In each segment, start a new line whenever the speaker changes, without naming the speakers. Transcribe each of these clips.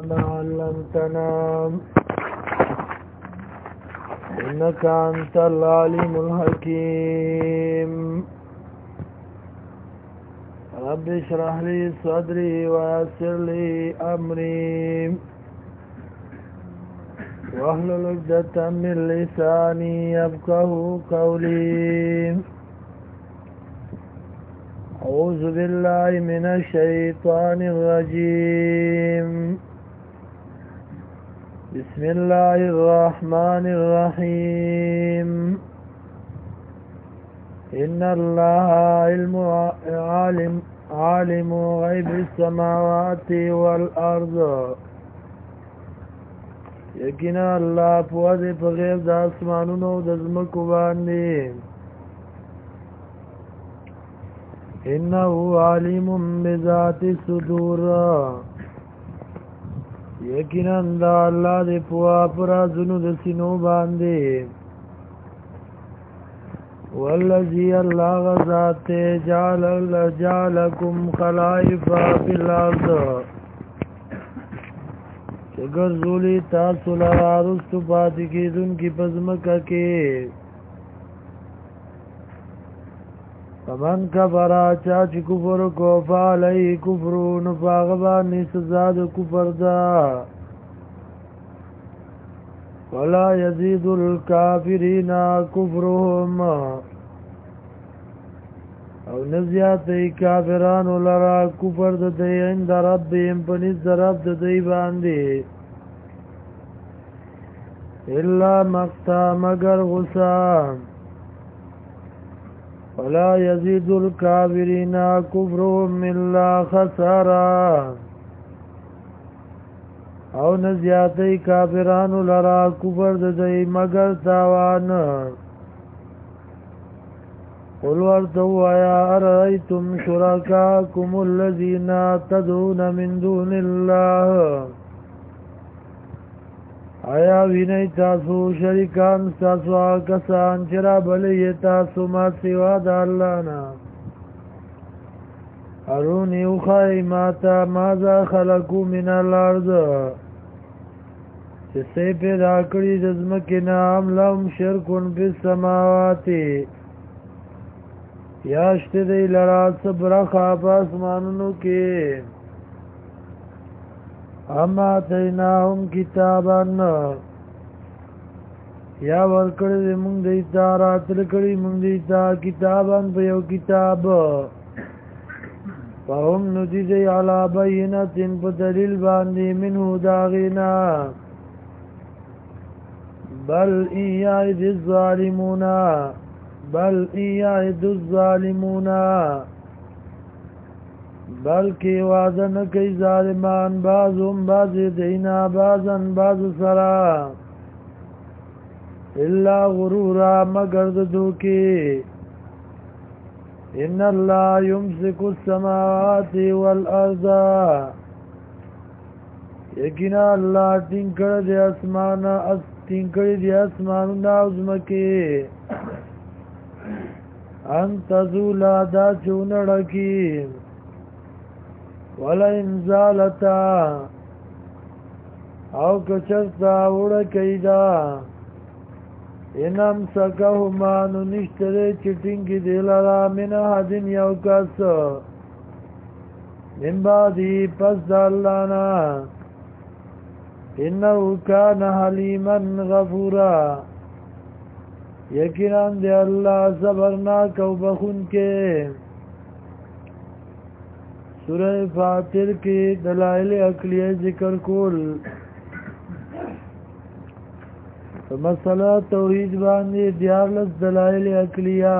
ما علمتنا إنك أنت العليم الحكيم رب اشرح لي صدري ويسر لي أمري واحلل عقدة من لساني يفقهوا قولي أعوذ بالله من الشيطان الرجيم بسم الله الرحمن الرحيم إن الله عالم غيب السماوات والأرض یقینا الله په دې په غیب د اسمانونو د ځمکو باندې انه علیم بذات الصدور یقینا الله دې په افرازونو د سینو باندې والذي الله غزات جعلكم خلائف في الارض ګرځولي تاسو لاره رستو پاتې کېدونکي په ځمکه کې فمن کفر چا چې کفر کو فعلی کفرو نو په هغه باندې سزا د کفر ده ولا یزید الکافرین کفرهم او نزیاتی کافرانو لرا کفر د دی عند ربهم پنیز در رب د دی باندې الا مقتا مگر غسان ولا یزید الکافرین کفرهم الا خسارا او نزیاتی کافرانو لرا کفر د دی مگر تاوان قل ورتو يا أرأيتم شركاكم الذين تدعون من دون الله آیا ویني تاسو شریکان تاسو کسان چې را بلې تاسو ما سوا د الله نه اروني وخای ماتا ماذا خلقوا من الارض چې سې پیدا کړی د ځمکې نه ام لهم شرکون فی السماوات یاشت دی لرا صبر خواب اسمانونو کې اما تیناهم کتابان یا ورکړی دی مونږ دیتا راتل کړی مونږ دیتا کتابان په یو کتاب فهم ندی دی علا بینت په دلیل باندې منو داغینا بل ایعید الظالمون بل ایعد الظالمون بلکې وعده نه کوي ظالمان بعضهم بعض دینا بعضن بعض سرا الا غرورا مگر د دوکي ان الله يمسك السماوات والارض یقینا الله ټینګ دی اسمانونه او ځمکې انت زولا دا چونڑکی ولا انزالتا او کچرتا اوڑکی دا انم سکهما نو نشتره چٹنگی دیلارا من حدن یو کس من بعدی پس دالانا انہو کان حلیما غفورا یقینا دی الله صبرناک او بخون کې سورہ فاتر کې دلائل عقلیه ذکر کول په مسله توحید باندې دیارلس دلائل عقلیه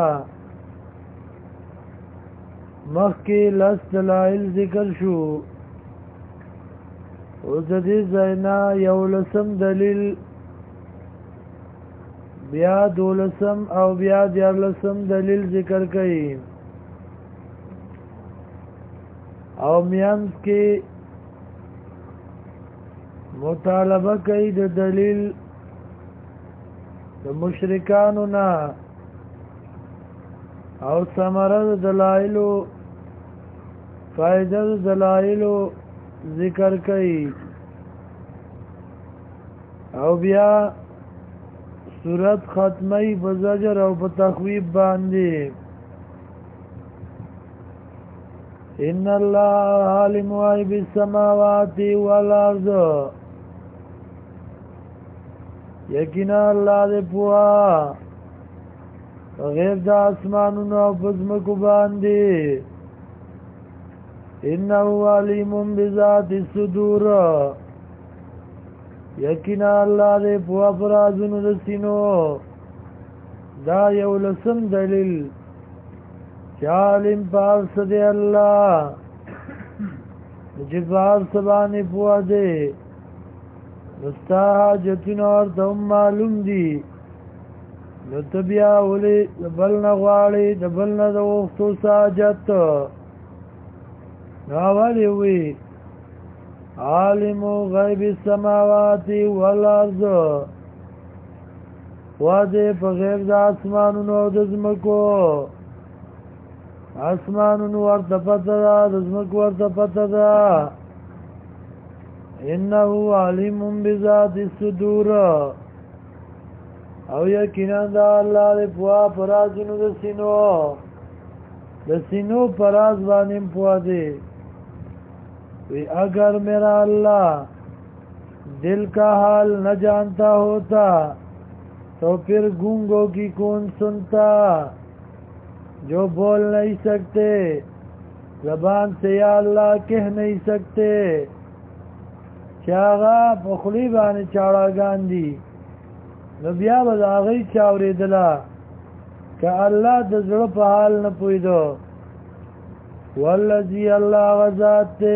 مخکې لس دلائل ذکر شو او د دې ځاینا یو لسم دلیل بیا دولسم او بیا دیارلسم دلیل ذکر کئی او میانس کی مطالبه کئی د دلیل د مشرکانو نا او ثمره دلائلو فائدہ دلائلو ذکر کئی او بیا سورت ختمی بزجر او بتخویب باندی ان اللہ عالم غیب السماوات والارض یقینا اللہ دے پوا غیب دا اسمانونو او بزمکو باندی انہو علیم بذات الصدور یقینا اللہ دے پوا فرازونو دسینو دا یو لسم دلیل چالم پارس دے اللہ جی پارس بانی پوا دے نستا حاجتون اور تم معلوم دی نتبیا اولی دبلنا غوالی دبلنا دا وقتو ساجت ناوالی ہوئی عالم غیب السماوات والارض وادے پا غیب دا اسمانونو دزمکو اسمانونو ورطا پتا دا دزمکو ورطا پتا دا انہو علیم بذات الصدور او یقینا دا اللہ دے پوا پرازونو دا سینو پراز بانیم پوا دے وی اگر میرا اللہ دل کا حال نہ جانتا ہوتا تو پھر گونگوں کی کون سنتا جو بول نہیں سکتے زبان سے یا اللہ کہہ نہیں سکتے چاغا پخلی بانی چاڑا گاندی نبیا بداغی چاوری دلا کہ اللہ دزر پا حال نپوی دو والذی اللہ غزات تے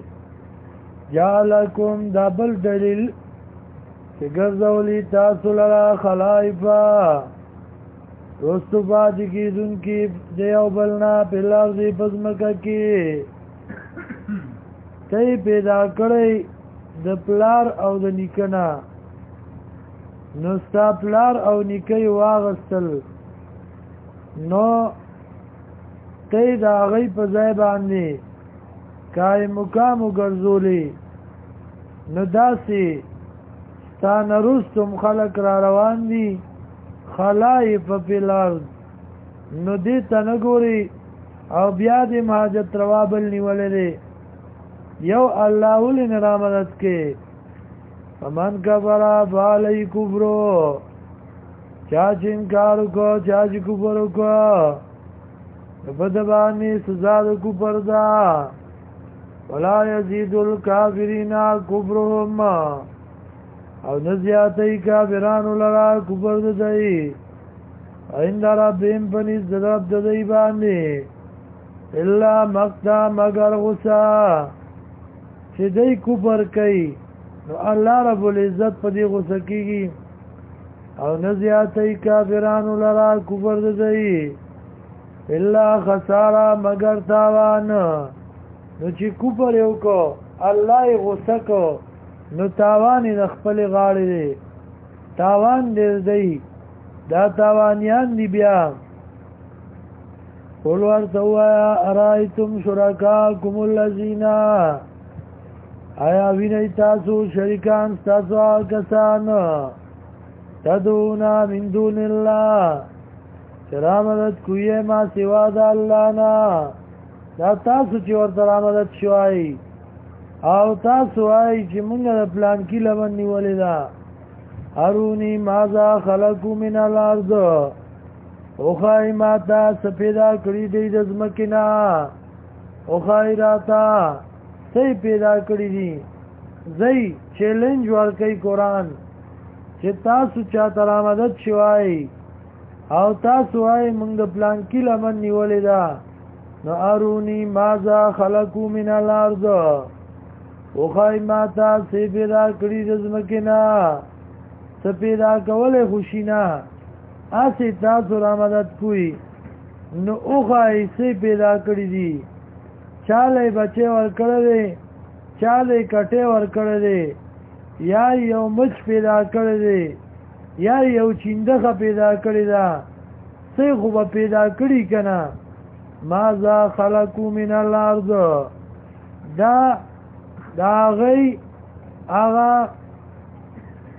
جعلکم دابل دلیل کہ گرزولی تاسو لرا خلائفا رستو پاتی کی دن کی دیو بلنا پلار دی پزمکا کی تی پیدا کڑی د پلار او د نیکنا نو ستا پلار او نیکی واغستل نو تی دا غی پا ځای باندې کای مقامو گرزولی نو داسی ستا نرستم خلق را روان دی خلائف فی الارض نو دیتا نگوری او بیا دی مهاجت روابل نیولی دی یو اللہ ولی نرامدت کے فمن کفرا فعلی کفرو چاچ انکارو کو چاچ کفرو کو بدبانی سزاد کفر دا ولا یزید الکافرین کفرهم او نزیاتی کافرانو لرا کفر ددائی عند ربهم پنیز درب ددائی باندی الا مقتا مگر غصہ چې دی کفر کوي نو الله رب العزت په دې غوسه کیږي او نه زیاتی کافرانو لرا کفر ددائی الا خسارا مگر تاوان نو چې کفر یو کو الله یې غوسه کو نو تاوان یې د خپلې غاړې دی تاوان ډېر دی دا تاوانیان دی بیا قل ورته ووایه ارایتم شرکاکم الذین آیا وینئ تاسو شریکان ستاسو هغه کسان تدعون من دون الله چې رامدد کوئ ما سوا د الله نه دا تاسو چې ورته رامدد شوئ او تاسو وایئ چې موږ د پلانکي لمن نیولې ده ارونی ماذا خلقو من الارض اوخای ماتا سپیدا کړي دی د ځمکې نه اوخای راتا سی پیدا کړی دي زئی چیلنج ورکړي قران چې تاسو چا تر مدد شوای او تاسو وايي موږ د پلان کې لمن نیولې ده نو ارونی ماذا خلقو من الارض اوخای ماتا سی پیدا کړی د ځمکې نه سپیدا کوله خوشینا اسی تاسو را مدد کوي نو اوخای سی پیدا کړی دي چاله بچه ور کړی چاله کټه ور کړی یا یو مچ پیدا کړی یا یو چینده پیدا کړی دا څه خو پیدا کړی کنه ماذا خلقو من الارض دا غي اغا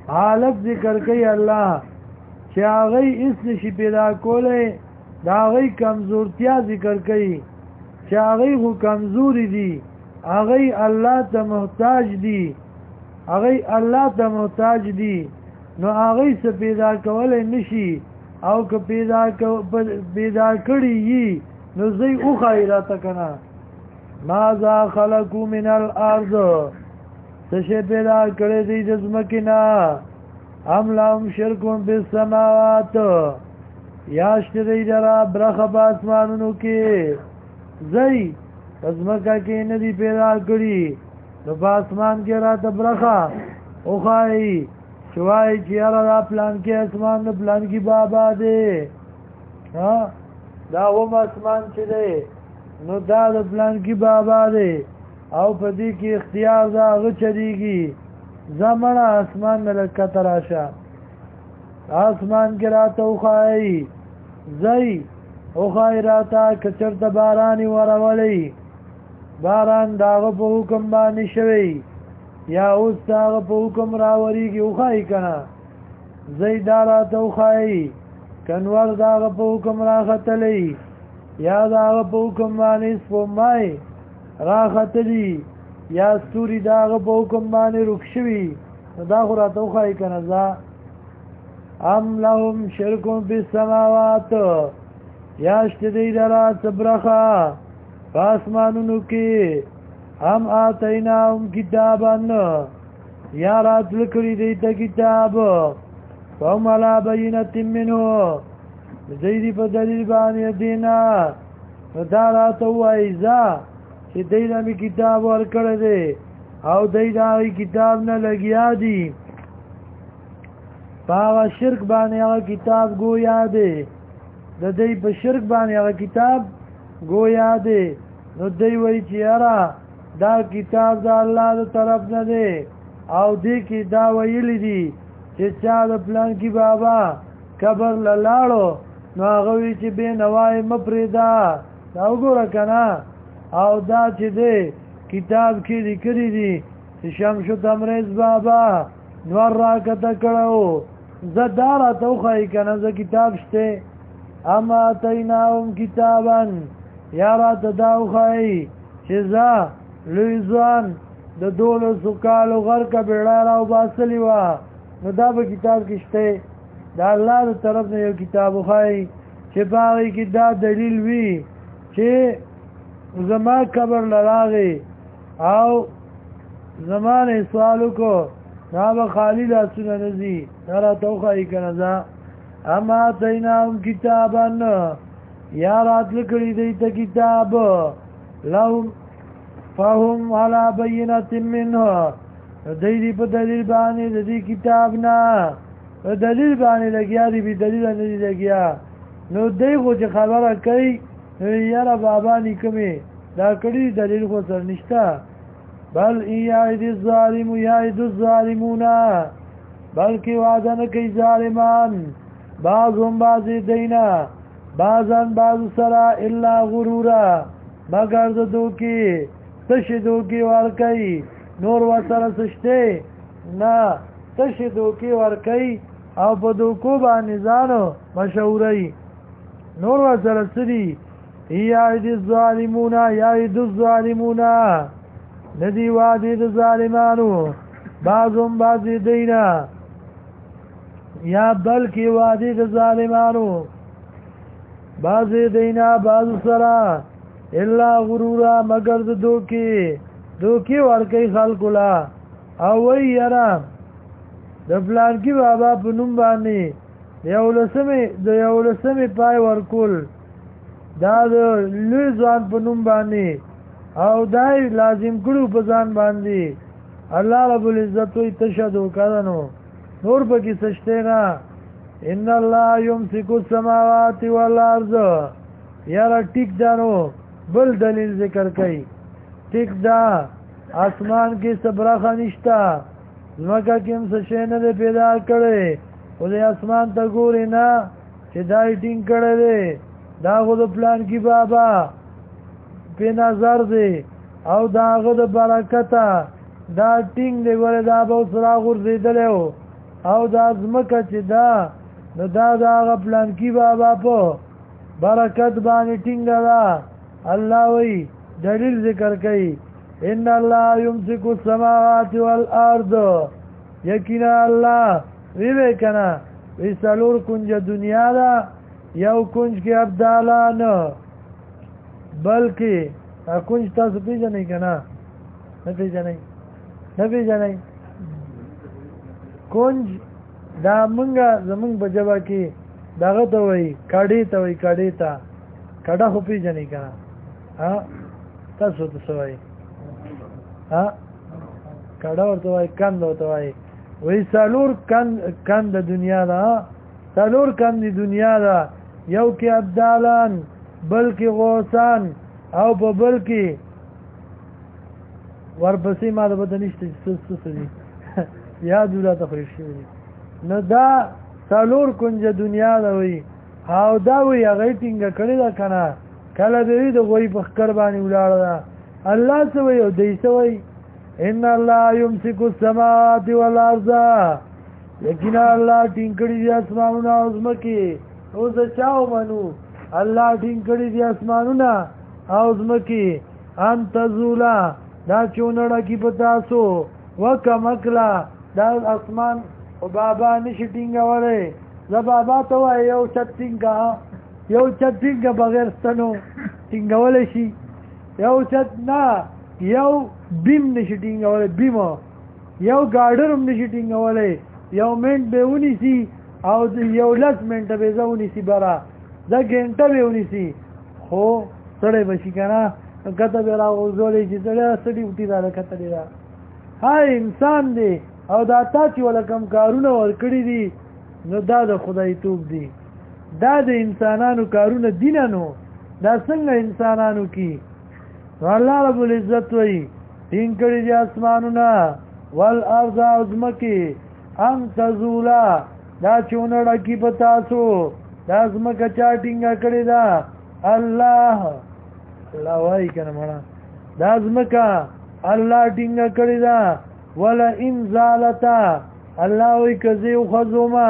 حالت ذکر کوي الله چې هغه هیڅ نشي پیدا کولی دا هغه کمزورتیا ذکر کوي چې هغه خو کمزوري دي هغه الله ته محتاج دي هغه الله ته محتاج دي نو هغه څه پیدا کولای نشي او که پیدا کړی یي نو زي او خیرات کنا ماذا خلقوا من الارض څه پیدا کړی دي د زمکینا ام لهم شرکون بالسماوات یاشت دی درا برخه باسمانونو کې زي زمکا کې ندی پیدا کړی نو باسمان کې را ته برخه او خای شوای چې را پلان کې اسمان نه پلان کې بابا دی ها دا و اسمان چې دی نو دا د پلان کې بابا دی او په دې کې اختیار دا غچديږي زمانه اسمان ملکه تراشه اسمان کې راته وخای زئی او خیراتا کچرته بارانی ورولي باران داغه په حکم باندې شوی یا اوس داغه په حکم راوريږي وخای کنه زئی داراته وخای کنور داغه په حکم راختلی یا داغه په حکم باندې سپمای راختلی یا ستوري داغه په حکم باندې رخصوي دا خو راته وخای کنه ځا ام لهم شرکون بالسماوات یاشت دی درا صبرخا پاسمانونو کې هم آتیناهم کتابن یا رات لکړي دی ته کتاب قوم علا بینت منو زیدی په دلیل باندې دینا دا راته وایي ځا چې دی نمی کتاب ورکړی دی او دی دا کتاب نه لګیا دي پاغه شرک باندې هغه کتاب گویا دی د دې په شرک باندې هغه کتاب گویا دی نو دی وایي چې یاره دا کتاب د الله د طرف نه دی او دې کې دا ویلي دي چې چا د پلان کې بابا قبر لاړو نو هغه وی چې به نوای مپریدا دا وګوره کنه او دا چې دی کتاب کې لیکلي دي چې شمس تمریز بابا نور راکته کړو زدارا توخی کنه ز کتاب شته اما تیناهم کتابن یارا تداوخی چې ځا لوی ځوان د دولو سکالو غرق بیړه راو باسلی وا نو دا به کتاب کې شته دا الله تر طرف نه یو کتاب خای چې باغی کې دا دلیل وی چې زما قبر لراغي او زمانه سوالو کو نابا خالی لاسونه نزی نرا توخایی کنزا اما تیناهم کتابن یا رات لکڑی دیتا کتاب لهم فهم علا بینت منه دیدی پا دلیل بانی دی کتابنا دلیل بانی لگیا دی بی دلیل ندی لگیا نو دی خو چه خبره کئی یارا بابانی کمی دا کڑی دلیل خو سر نشتا بل یعد الظالم یعد الظالمون بلکې وعده نه کوي ظالمان بعضهم بعض دینا بعضن بعض سره الا غرورا مگر د دوکي تشه دوکي ور کوي نور وسره سشته نه تشه دوکي ور کوي او په دوکو باندې ځانو مشهوري نور وسره سړي یعد الظالمون یعد الظالمون ندی وادی د ظالمانو بعضهم بعض دینا یا بلکی وادی د ظالمانو بعض دینا بعض سرا الا غرورا مگر د دوکی ورکی خلقلا او وی یرا د پلان کی بابا پنوم باندې د یولسمی پای ورکول دا د لوی ځوان پنوم باندې او دای لازم کړو په ځان باندې الله رب العزت وي تشهدو کړنو نور پکې سشته نه ان الله يمسك السماوات والارض یاره ټیک دانو بل دلیل ذکر کړي ټیک دا اسمان کې صبره نشتا زمکه کې هم څه شی نه پیدا کړي او د اسمان ته ګوري نه چې دای ټینګ کړي دا غو د پلان کې بابا په نظر دی او داغه د برکته دا ټینګ دی ګوره دا به سره غورځېدلی و او دا ځمکه چې دا نو دا د هغه پلانکي بابا په برکت باندې ټینګه ده. الله وی دلیل ذکر کوي ان الله یمسک السماوات والارض، یقینا الله وی کنه وی څلور کنج دنیا ده، یو کنج کې ابدالان، بلکې کنج تاسو پیژنئ کنه؟ نه پیژنئ کنج دا منګه زمونږ په ژبه کې دغه ته وایي کډې ته وایي، کډې ته کډه خو پیژنئ کنه؟ تاسو ته څه وایي؟ کډه ورته وایي، کند ورته وایي. وایي څلور کند دنیا ده، څلور کند دنیا ده، یو کې ابدالان، بل کې غوثان، او په بل کې ورپسې ما د پته نشته چې څه دي یاد ولاته خو شوي دي. نو دا څلور کنجه دنیا ده وایي، او دا وایي هغه یې ټینګه کړې ده که نه؟ کله به وي د غوی په ښکر باندې ولاړه ده. الله څه وایي او دی څه وایي؟ ان الله یمسک السماوات والارض، یقینا الله ټینګ کړي دي اسمانونه او ځمکې. اوس د چا ومنو؟ الله ټینګ کړي دي اسمانونه او ځمکې، ان تزولا دا چونړه کې په تاسو وکمکلا دا اسمان او بابا نشي ټینګولی. زه بابا ته وایي یو چت ټینګه بغیر ستنو ټینګولی شي؟ یو چت نه، یو بیم نشي ټینګولی، بیم یو ګاډر هم نشي ټینګولی. یو منټ به ونیسي او یو 10 منټه به زه ونیسي، بره زه ګنټه به ونیسي، خو سړی به شي که نه؟ کته به راغورځولی چې سړی وټي را کتلی ده. هر انسان دی او دا تا چې وله کوم کارونه ورکړي دي نو دا د خدای توب دي، دا د انسانانو کارونه دي نه. نو دا څنګه انسانانو کی؟ نو الله رب العزت وایي ټینګ کړي دي اسمانونه والارض او ځمکې، ان تزولا دا چونړه کې په تاسو دا ځمکه چا ټینګه کړې ده؟ الله وایي که نه مړه؟ دا ځمکه الله ټینګه کړې ده. ولا ان زالتا، الله وایي که زه وخوځومه،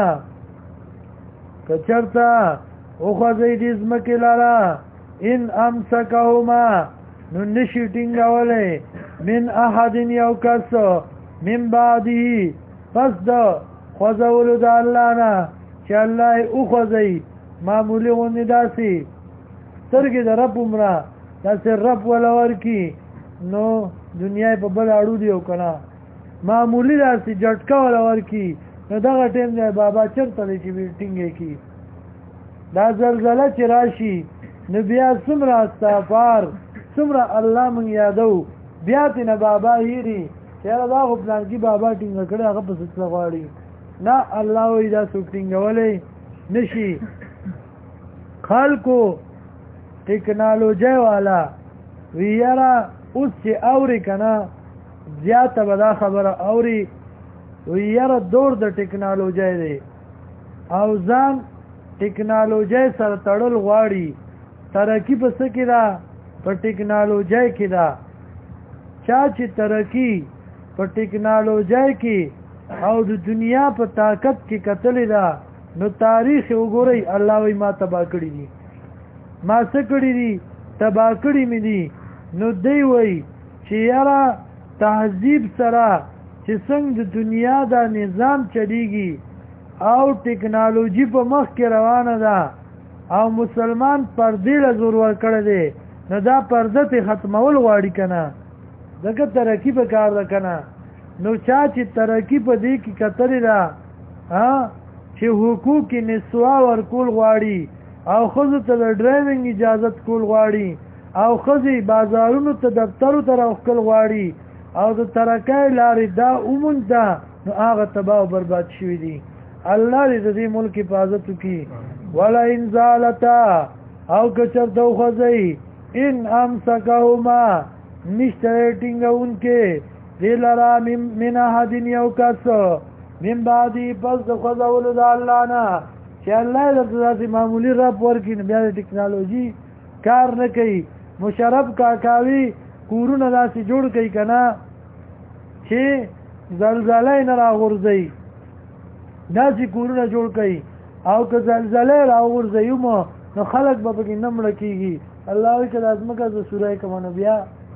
که چېرته وخوځئ دې ځمکې لره، ان امسکهما نو نشي ټینګولی، من احد یو کس، من بعده پس د خوځولو د الله نه چې الله یې وخوځئ. معمولي غوندې داسې سترګې د رب عمره داسې رب وله ورکي نو دنیا په بل اړو دی او که نه؟ معمولي داسې جټکه وله ورکي نو دغه ټیم دی بابا چېرته دی چې ټینګې کي؟ دا زلزله چې راشي نو بیا څومره استغفار، څومره الله مونږ یادو، بیا تېنه بابا هېري چې یاره دا خو پلانکي بابا ټینګه کړی، هغه پسې څه غواړي؟ نه، الله وایي دا څوک ټینګولی نشي. خلکو ټکنالوژۍ والا وی یاره اوس چې اوري که نه زیاته به دا خبره اوري، وی یاره دور د ټکنالوژۍ دی او ځان ټکنالوژۍ سره تړل غواړي. ترقي په څه کې ده؟ په ټکنالوژۍ کې ده. چا چې ترقي په ټکنالوژۍ کې او د دنیا په طاقت کې کتلی ده نو تاریخ وګورئ، الله وایي ما تباه کړي دي، ما څه کړي دي؟ تباه کړي مې دي. نو دی وایي چې یاره تهذیب سره چې څنګه د دنیا دا نظام چلیږي او ټکنالوژي په مخ کې روانه ده او مسلمان پردې له زور ورکړی دی، نو دا پرده ته ختمول غواړي که نه؟ ځکه ترقي په کار ده که نه؟ نو چا چې ترقي په دې کې کتلې ده چې حقوق نسوا ورکول غواړي او ښځو ته د ډرایوینګ اجازت کول غواړي او ښځې بازارونو ته دفترو ته راوښکل غواړي او د ترقۍ لارې دا ومونده، نو هغه تباه او برباد شوي دي. الله دې د دې ملک حفاظت وکړي. ولا ان زالتا او که چېرته وخوځئ، ان امسکهما نشته ټینګوونکې دې لره من احد یو کس، من بعدې پس د خوځولو د الله نه چې الله یې درته داسې معمولي رب ورکړي نو بیا د ټکنالوژي کار نه کوي. مشرف کاکاوي کورونه داسې جوړ کوي که نه چې زلزله یې نه راغورځوي، داسې کورونه جوړ کړي او که زلزلې راوغورځوي نو خلک به پکې نه مړه کېږي. الله وایي که د ځمکه زه سوری کړمه نو بیا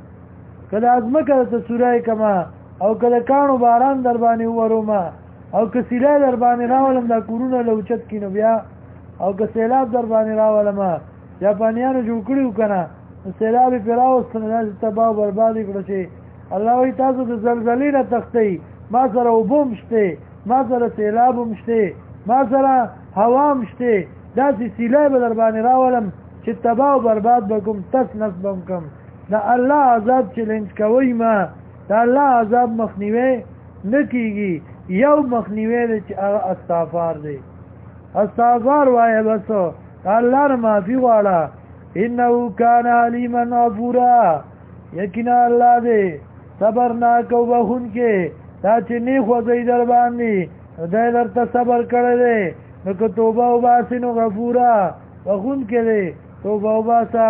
که د ځمکه ته سوری کړمه او که د کاڼو باران در باندې وورومه او که سیلای در باندې راولم دا کورونه له اوچت کړي نو بیا او که سیلاب در باندې راولمه جاپانیانو جوړ کړي و که نه نو سیلاب یې پرې راوستل داسې تباه او برباد یې کړه چې الله وایي تاسو د زلزلې نه تښتئ ما سره اوبه هم شته ما سره سیلاب هم شته ما سره هوا هم شته داسې سیلای به در باندې راولم چې تباه او برباد به کوم تس نس به هم کم د الله عذاب چیلنج کوئ ما د الله عذاب مخنیوی نه کېږي یو مخنیوی دی چې هغه استغفار دی استغفار وایه بس الله نه معافي غواړه انه کان علیما غفورا یقینا الله دی صبرناک او بخونکی دا چې نه خوځئ در باندې دی درته صبر کړی دی نو که توبه وباسې نو غفوره بخونکی دی توبه وباسه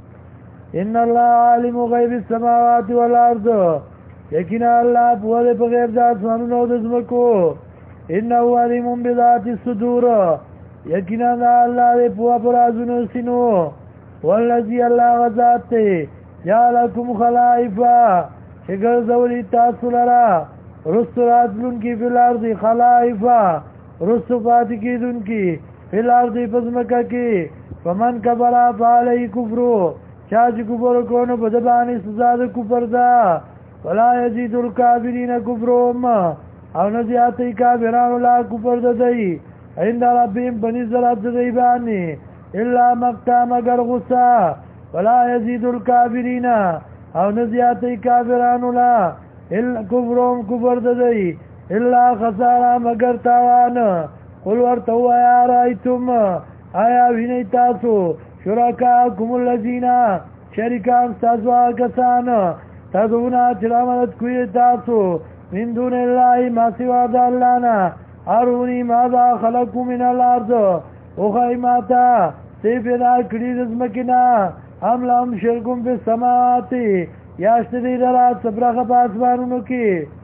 ان الله عالم غیب السماوات والارض یقینا الله پوه دی په غیب د اسمانونو او د ځمکو انه علیم بذات الصدور یقینا الله دی پوه په رازونو سینو والذي الله غذات دی جعلکم خلائفا چې ګرځولي تاسو لره رستو راتلونکي فی الارض خلائفا رستو پاتې کېدونکي فی الارض په ځمکه کې فمن کفر فعلیه کفرو چا چې کفر وکړو نو په ده باندې سزا د کفر ده ولا یزید الکافرین کفرهم او نه زیاتوي کافرانو لا کفر د دی عند ربهم په نزد رب د دی باندې الا مقتا مگر غصه ولا یزید الکافرین او نه زیاتوي کافرانو لا الا کفرهم کفر د دی الا خساره مگر تاوان قل ورته ووایه رایتم آیا وینئ تاسو شرکاکم الذین شریکان ستاسو هغه کسان تدعونه چې رامدد کوي تاسو من دون الله ما سوا د الله نه اروني ماذا خلقوا من الارض وښایي ماته څه پیدا کړي د ځمکې نه ام لهم شرکم فی السماوات یا شته دی لره څه برخه په اسمانونو کې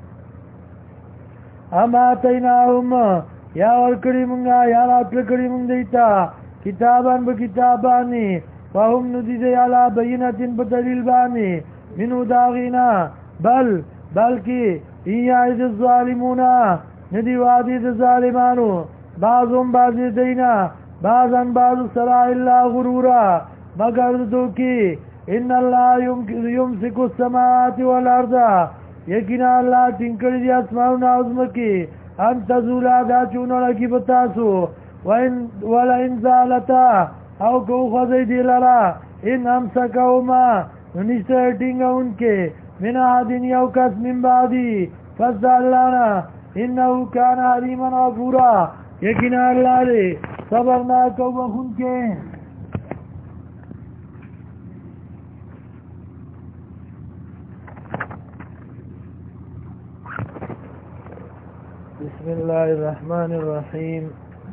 ام آتیناهم یا ورکړي مونږه یا راکړه کړي مونږ دی ته کتابان به کتابانی فهم ندیده علا بینتین په دلیل باندې منو داغینا بلکی این یعید الظالمونا ندی وادی د ظالمانو بعضهم بعضی دینا بعضن بعض سرا اللہ غرورا مگر دو کی ان اللہ یمسک السماوات والارض یقینا اللہ ټینګړي دي اسمانونه او ځمکې ان تزولا دا چونو لکی بتاسو ولا ان زالتا او کو خدای دی لرا ان امسکهما نشته ټینګونکې من عادن یو کس من بعدی فضلنا انه کان علیما غفورا یقینا الله دې صبرناک او بخونکې بسم الله الرحمن الرحیم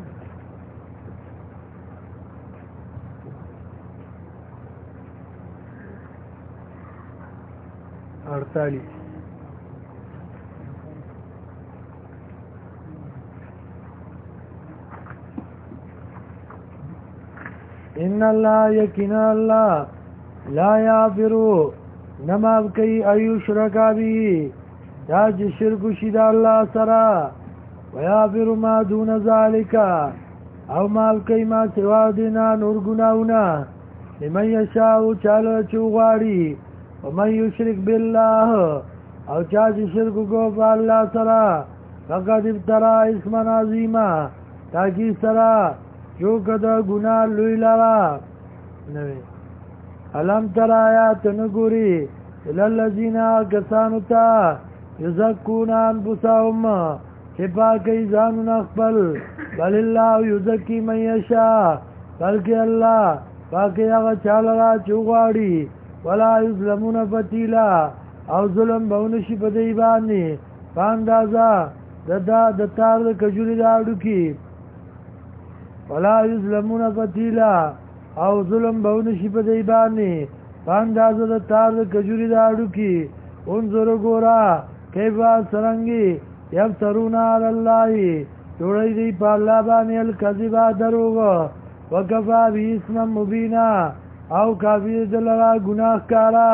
ان الله یقینا الله لا یغفرو نماز کوي ایو شرکا بی دا چې شرک شي د الله سره ویغفر ما دون ذالک او مال کوي ما سوا دینا نور ګناونه لمن یشاء چاله چوغاړي ومن یشرک بالله او چا چې شرک کو په الله سره فقد ابترا اسما عظیما تاکي سره جو کده ګناه لوی لرا نوې علم تر آیات نګوري الذين كسانوا تا یزکون انفسهم چې پاکي ځانونه خپل بل الله یزکی من یشاء بلکې الله پاکي هغه چاله را چوغاړي ولا یظلمون فتیلا او ظلم بهونشي په دی باندې باندازا د تار د کجوري داړو کې ولا یظلمون فتیلا او ظلم بهونشي په دی باندې باندازا د تار د کجوري داړو کې انظر ګورا کیفا سرنګي یفترون علی الله جوړی دی په الله باندې الکذبا دروغ وکفا به اسما مبینا او کافی دلرا گناہ کارا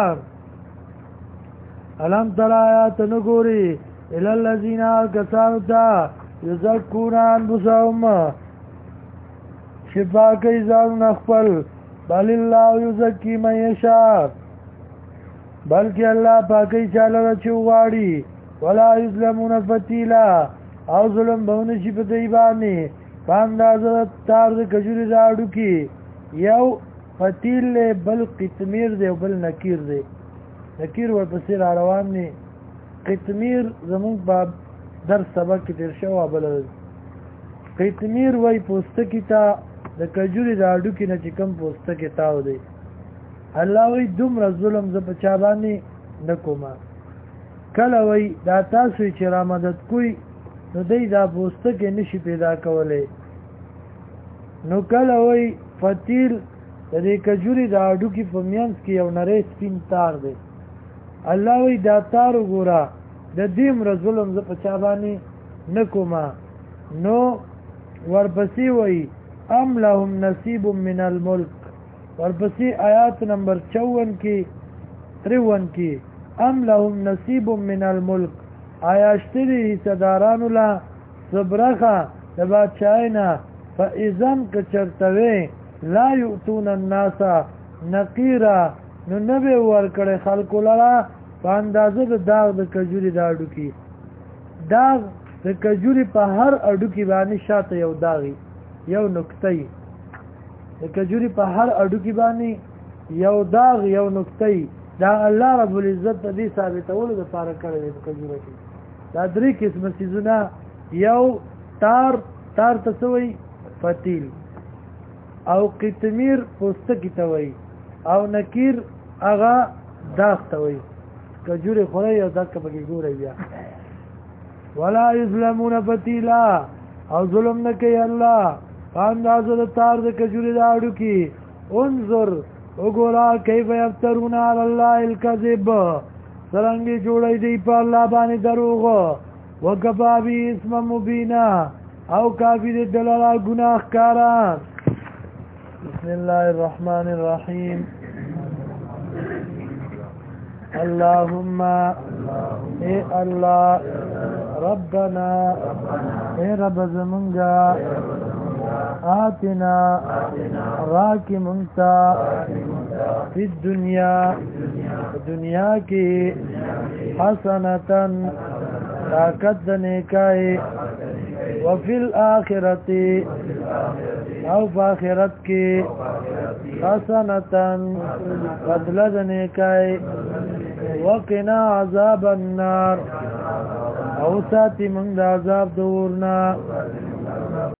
علم ترایات نگوری الالذین کسانتا یزکون انفسهم شفا کئی زارون اخپل بل اللہ یزکی من یشاء بلکہ اللہ پاکی چالر چوغاڑی ولا یظلمون فتیلا او ظلم بونشی پتیبانی پاندازت تار د کجوری داڑو کی یو فتیل لے بل قتمیر دے بل نکیر دے نکیر ورپسی را روان نی قتمیر زمون باب در سبق کی تیر شو بلد قتمیر وی پوستکی تا د کجوری داڑو کی نا چکم پوستکی تاو دے اللہ وی دومره ظلم ز پچا باندې نکوما کله وی دا تاسو چې را مدد کوي نو دی دا پوستکی نشي پیدا کولی نو کله وی فتیل د دې کجوري د اډوکي په میانس کې یو نری سپین تار دی الله وی دا تار وګوره د دې مر ظلم ز پچا باندې نکوما نو ورپسې وی ام لهم نصیب من الملک ورپسې آیات نمبر 54 کې 53 کې ام لهم نصیب من الملک آیا اشتری صدارانو لا صبرخه د بادشاہینا فاذن کچرتوي لا یؤتون الناس نقیرا نو نبی ورکړی خلکو لرا په اندازه د داغ د کجوري د اډو کې داغ د کجوري په هر اډو کې باندې شاته یو داغي یو نقطه د کجوري په هر اډو کې باندې یو داغ یو نقطه دا الله رب العزت دې ثابتولو د پاره کړی د کجوري کې دا درې قسمه سيزونه یو تار تسوي فتیل او قتمیر پوستکی توي او نکیر اغا داغ توي کجوري خوري او دک پکې ګوري بیا ولا یظلمون فتیلا او ظلم نه کوي الله اندازه د تار د کجوري د اډو کې انظر وګورا کیف یفترون علی الله الکذب څنګه جوړی دی په الله باندې دروغ وکفا بی اسم مبینا او کافی د دلاله گناہ کاران بسم الله الرحمن الرحیم اللهم اے الله ربنا اے رب زمونږه آتنا راکی منتا فی دنیا کی حسنتن طاقت دنیکائی وفی الاخرت او فاخرت کی حسنتن بدل دنیکائی وقنا عذاب النار او ساتی من دا عذاب دورنا